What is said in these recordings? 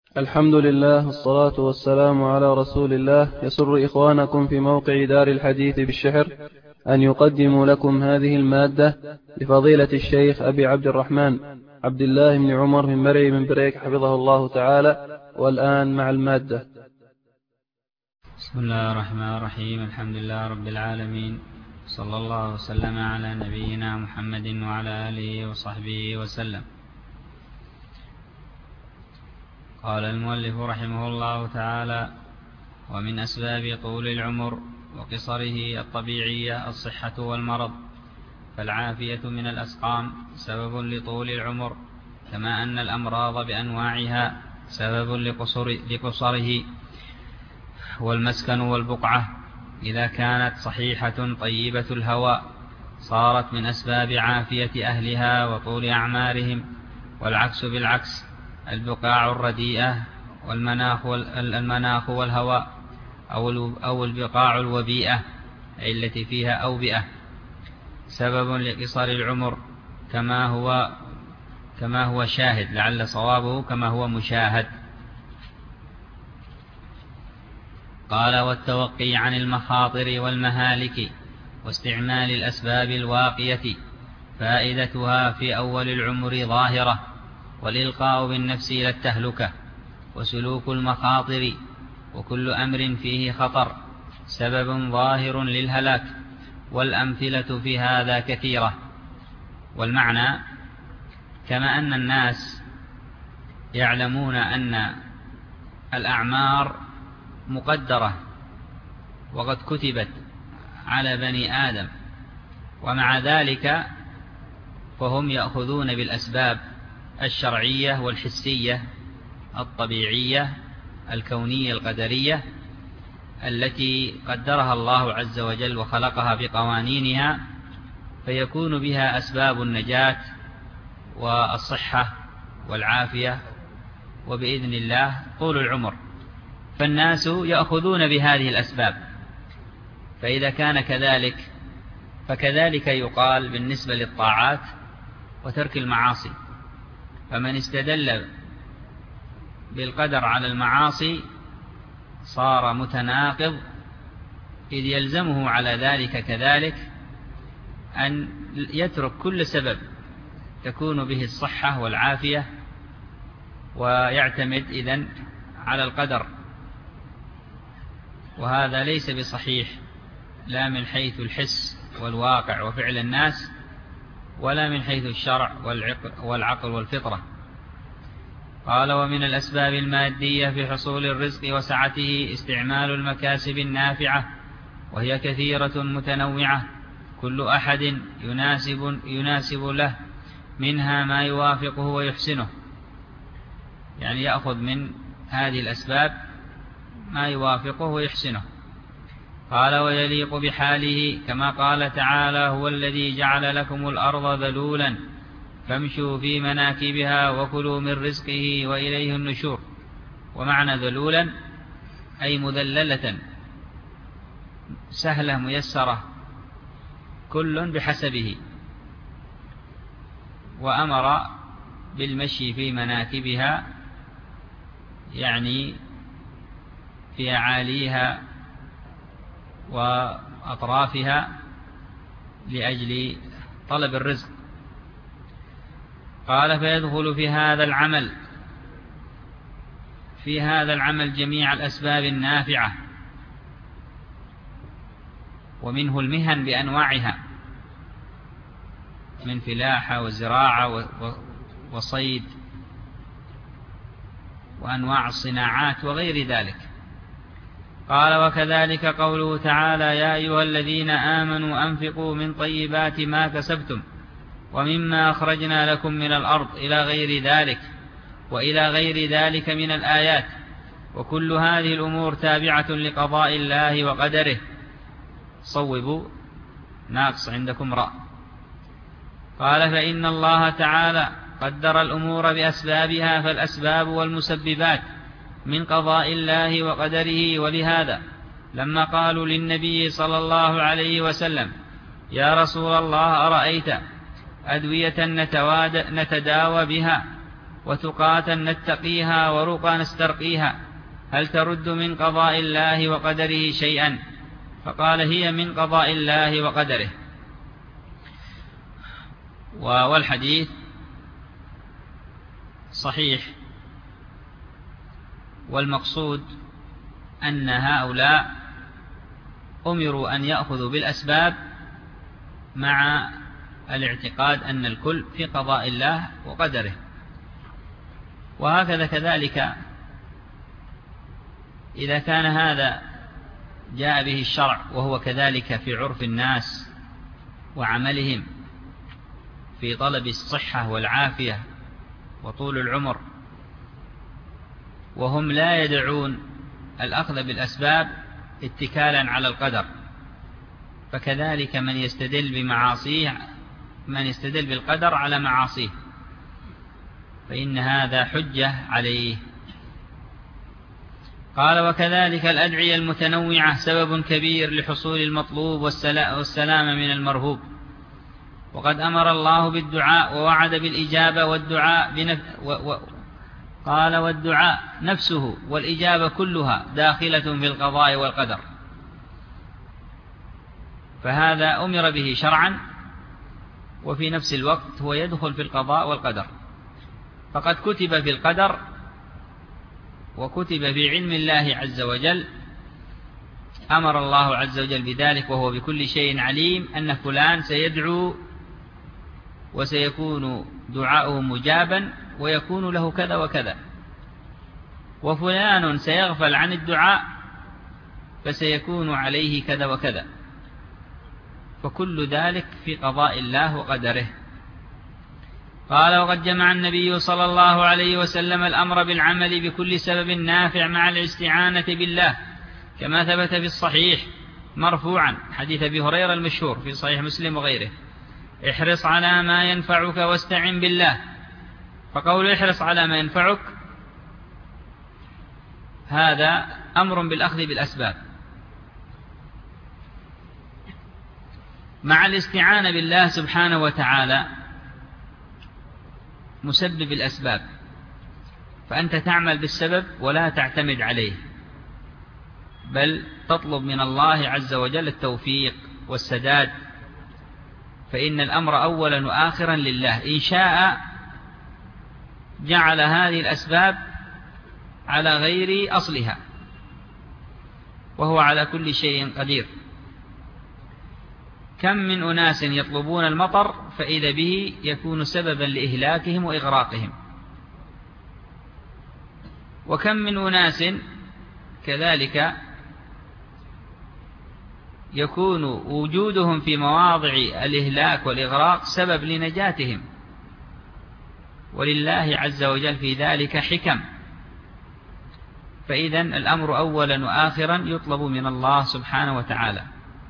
الحمد لله والصلاة والسلام على رسول الله. يسر إخوانكم في موقع دار الحديث بالشحر أن يقدموا لكم هذه المادة لفضيلة الشيخ أبي عبد الرحمن عبد الله بن عمر من مرعي من بريك حفظه الله تعالى. والآن مع المادة. بسم الله الرحمن الرحيم. الحمد لله رب العالمين، صلى الله وسلم على نبينا محمد وعلى آله وصحبه وسلم. قال المؤلف رحمه الله تعالى: ومن أسباب طول العمر وقصره الطبيعية الصحة والمرض، فالعافية من الأسقام سبب لطول العمر، كما أن الأمراض بأنواعها سبب لقصره. والمسكن والبقعة إذا كانت صحيحة طيبة الهواء صارت من أسباب عافية أهلها وطول أعمارهم، والعكس بالعكس، البقاع الرديئة والمناخ والهواء أو البقاع الوبيئة أي التي فيها أوبئة سبب لقصر العمر، كما هو شاهد، لعل صوابه كما هو مشاهد. قال: والتوقي عن المخاطر والمهالك واستعمال الأسباب الواقية فائدتها في أول العمر ظاهرة، والإلقاء بالنفس إلى التهلكة وسلوك المخاطر وكل أمر فيه خطر سبب ظاهر للهلاك، والأمثلة في هذا كثيرة. والمعنى: كما أن الناس يعلمون أن الأعمار مقدرة وقد كتبت على بني آدم، ومع ذلك فهم يأخذون بالأسباب الشرعية والحسية الطبيعية الكونية القدرية التي قدرها الله عز وجل وخلقها بقوانينها، فيكون بها أسباب النجاة والصحة والعافية وبإذن الله طول العمر. فالناس يأخذون بهذه الأسباب، فإذا كان كذلك فكذلك يقال بالنسبة للطاعات وترك المعاصي. فمن استدل بالقدر على المعاصي صار متناقض، إذ يلزمه على ذلك كذلك أن يترك كل سبب تكون به الصحة والعافية، ويعتمد إذن على القدر، وهذا ليس بصحيح لا من حيث الحس والواقع وفعل الناس، ولا من حيث الشرع والعقل والفطرة. قال: ومن الأسباب المادية في حصول الرزق وسعته استعمال المكاسب النافعة، وهي كثيرة متنوعة، كل أحد يناسب له منها ما يوافقه ويحسنه، يعني يأخذ من هذه الأسباب ما يوافقه ويحسنه. قال: ويليق بحاله، كما قال تعالى: هو الذي جعل لكم الأرض ذلولا فامشوا في مناكبها وكلوا من رزقه وإليه النشور. ومعنى ذلولا أي مذللة سهلة ميسرة كل بحسبه، وأمر بالمشي في مناكبها يعني في أعاليها وأطرافها لأجل طلب الرزق. قال: فيدخل في هذا العمل جميع الأسباب النافعة، ومنه المهن بأنواعها من فلاحة وزراعة وصيد وأنواع الصناعات وغير ذلك. قال: وكذلك قوله تعالى: يا أيها الذين آمنوا أنفقوا من طيبات ما كسبتم ومما أخرجنا لكم من الأرض إلى غير ذلك من الآيات، وكل هذه الأمور تابعة لقضاء الله وقدره. صوبوا ناقص عندكم راء. قال: فإن الله تعالى قدر الأمور بأسبابها، فالأسباب والمسببات من قضاء الله وقدره. ولهذا لما قالوا للنبي صلى الله عليه وسلم: يا رسول الله، أرأيت أدوية نتداوى بها وتقاة نتقيها ورقى نسترقيها، هل ترد من قضاء الله وقدره شيئا؟ فقال: هي من قضاء الله وقدره. والحديث صحيح، والمقصود أن هؤلاء أمروا أن يأخذوا بالأسباب مع الاعتقاد أن الكل في قضاء الله وقدره. وهكذا كذلك إذا كان هذا جاء به الشرع وهو كذلك في عرف الناس وعملهم في طلب الصحة والعافية وطول العمر، وهم لا يدعون الأخذ بالأسباب اتكالا على القدر، فكذلك من يستدل بمعاصيه، من يستدل بالقدر على معاصيه، فإن هذا حجة عليه. قال: وكذلك الأدعية المتنوعة سبب كبير لحصول المطلوب والسلام من المرهوب، وقد أمر الله بالدعاء ووعد بالإجابة، والدعاء قال: والدعاء نفسه والإجابة كلها داخلة في القضاء والقدر، فهذا أمر به شرعا، وفي نفس الوقت هو يدخل في القضاء والقدر، فقد كتب في القدر وكتب في علم الله عز وجل، أمر الله عز وجل بذلك وهو بكل شيء عليم، أن فلان سيدعو وسيكون دعاؤه مجابا ويكون له كذا وكذا، وفلان سيغفل عن الدعاء فسيكون عليه كذا وكذا، فكل ذلك في قضاء الله وقدره. قال: وقد جمع النبي صلى الله عليه وسلم الأمر بالعمل بكل سبب نافع مع الاستعانة بالله، كما ثبت في الصحيح مرفوعا حديث أبي هريرة المشهور في صحيح مسلم وغيره: احرص على ما ينفعك واستعن بالله. فقول احرص على ما ينفعك هذا أمر بالأخذ بالأسباب مع الاستعانة بالله سبحانه وتعالى مسبب الأسباب، فأنت تعمل بالسبب ولا تعتمد عليه، بل تطلب من الله عز وجل التوفيق والسداد، فإن الأمر أولا وآخرا لله، إن شاء جعل هذه الأسباب على غير أصلها، وهو على كل شيء قدير. كم من أناس يطلبون المطر فإذا به يكون سببا لإهلاكهم وإغراقهم، وكم من أناس كذلك يكون وجودهم في مواضع الإهلاك والإغراق سبب لنجاتهم، ولله عز وجل في ذلك حكم. فإذا الأمر أولا وآخرا يطلب من الله سبحانه وتعالى.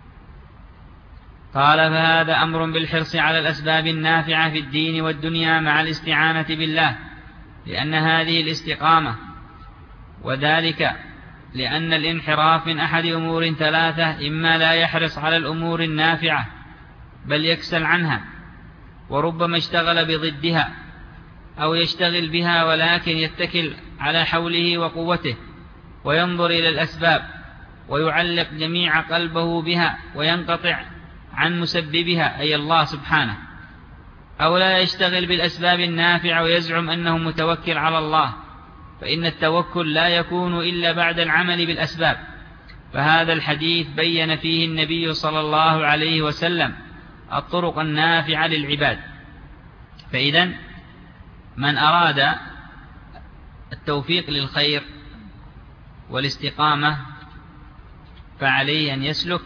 قال: فهذا أمر بالحرص على الأسباب النافعة في الدين والدنيا مع الاستعانة بالله، لأن هذه الاستقامة، وذلك لأن الانحراف من أحد أمور ثلاثة: إما لا يحرص على الأمور النافعة بل يكسل عنها، وربما اشتغل بضدها، أو يشتغل بها ولكن يتكل على حوله وقوته وينظر إلى الأسباب ويعلق جميع قلبه بها وينقطع عن مسببها أي الله سبحانه، أو لا يشتغل بالأسباب النافعة ويزعم أنه متوكل على الله، فإن التوكل لا يكون إلا بعد العمل بالأسباب. فهذا الحديث بين فيه النبي صلى الله عليه وسلم الطرق النافعة للعباد. فإذا من أراد التوفيق للخير والاستقامة فعليه أن يسلك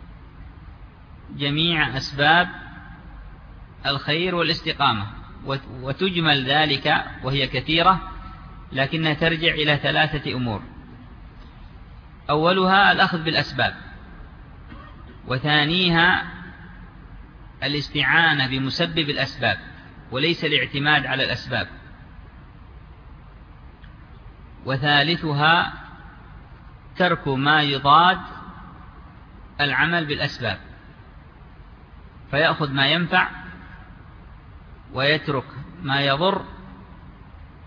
جميع أسباب الخير والاستقامة، وتجمل ذلك وهي كثيرة، لكنها ترجع إلى ثلاثة أمور: أولها الأخذ بالأسباب، وثانيها الاستعانة بمسبب الأسباب وليس الاعتماد على الأسباب، وثالثها ترك ما يضاد العمل بالأسباب، فيأخذ ما ينفع ويترك ما يضر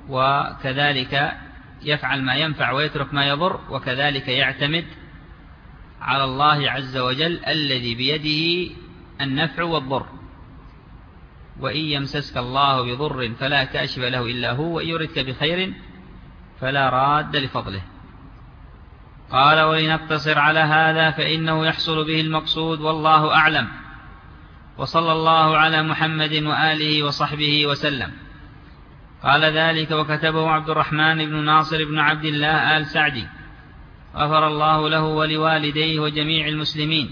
وكذلك يفعل ما ينفع ويترك ما يضر، وكذلك يعتمد على الله عز وجل الذي بيده النفع والضر. وإن يمسسك الله بضر فلا كاشف له إلا هو، وإن يردك بخير فلا راد لفضله. قال: ولنقتصر على هذا فإنه يحصل به المقصود، والله أعلم. وصلى الله على محمد وآله وصحبه وسلم. قال ذلك وكتبه عبد الرحمن بن ناصر بن عبد الله آل سعدي، غفر الله له ولوالديه وجميع المسلمين،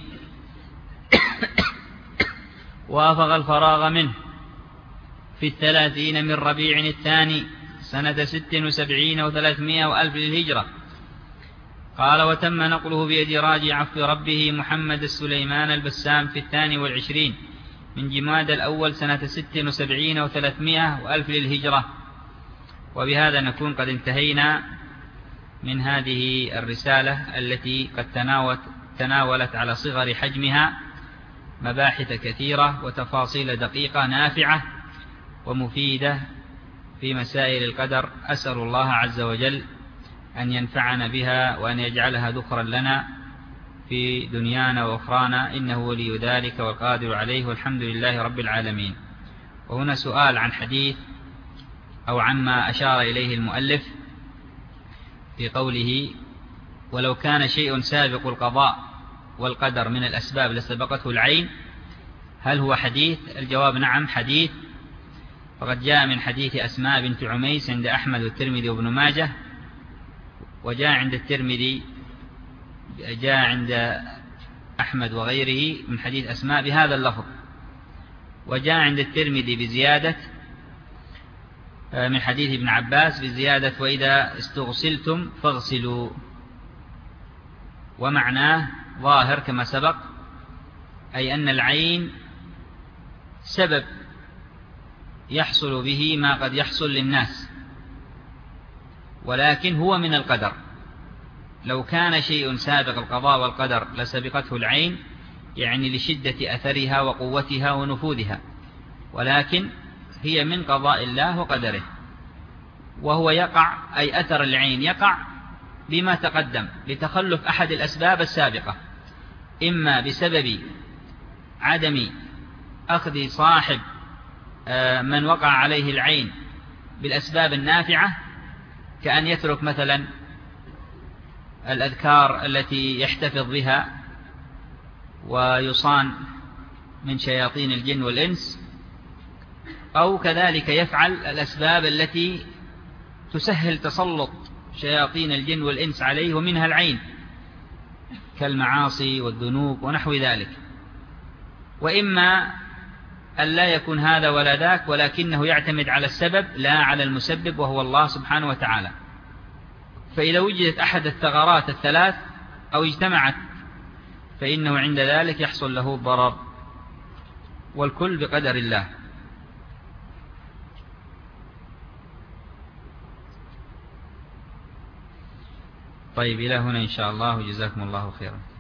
وافق الفراغ منه في 30 من ربيع الثاني سنة 76 و300 وألف للهجرة. قال: وتم نقله بيد راجع عفو ربه محمد السليمان البسام في 22 من جماد الأول سنة 76 و300 وألف للهجرة. وبهذا نكون قد انتهينا من هذه الرسالة التي قد تناولت على صغر حجمها مباحث كثيرة وتفاصيل دقيقة نافعة ومفيدة في مسائل القدر. أسأل الله عز وجل أن ينفعنا بها وأن يجعلها ذخرا لنا في دنيانا وأخرانا، إنه ولي ذلك والقادر عليه، والحمد لله رب العالمين. وهنا سؤال عن حديث أو عما أشار إليه المؤلف في قوله: ولو كان شيء سابق القضاء والقدر من الأسباب لسبقته العين، هل هو حديث؟ الجواب: نعم، حديث. فقد جاء من حديث أسماء بنت عميس عند أحمد والترمذي وابن ماجه، وجاء عند الترمذي، جاء عند أحمد وغيره من حديث أسماء بهذا اللفظ، وجاء عند الترمذي بزيادة من حديث ابن عباس بزيادة: وإذا استغسلتم فاغسلوا. ومعناه ظاهر كما سبق، أي أن العين سبب يحصل به ما قد يحصل للناس، ولكن هو من القدر. لو كان شيء سابق القضاء والقدر لسبقته العين، يعني لشدة أثرها وقوتها ونفوذها، ولكن هي من قضاء الله وقدره. وهو يقع، أي أثر العين يقع بما تقدم لتخلف أحد الأسباب السابقة، إما بسبب عدم أخذ صاحب من وقع عليه العين بالأسباب النافعة، كأن يترك مثلا الأذكار التي يحتفظ بها ويصان من شياطين الجن والإنس، أو كذلك يفعل الأسباب التي تسهل تسلط شياطين الجن والإنس عليه، ومنها العين كالمعاصي والذنوب ونحو ذلك. وإما أن لا يكون هذا ولا ذاك، ولكنه يعتمد على السبب لا على المسبب، وهو الله سبحانه وتعالى. فإذا وجدت أحد الثغرات الثلاث أو اجتمعت، فإنه عند ذلك يحصل له الضرر، والكل بقدر الله. طيب، إلى هنا إن شاء الله، جزاكم الله خيرا.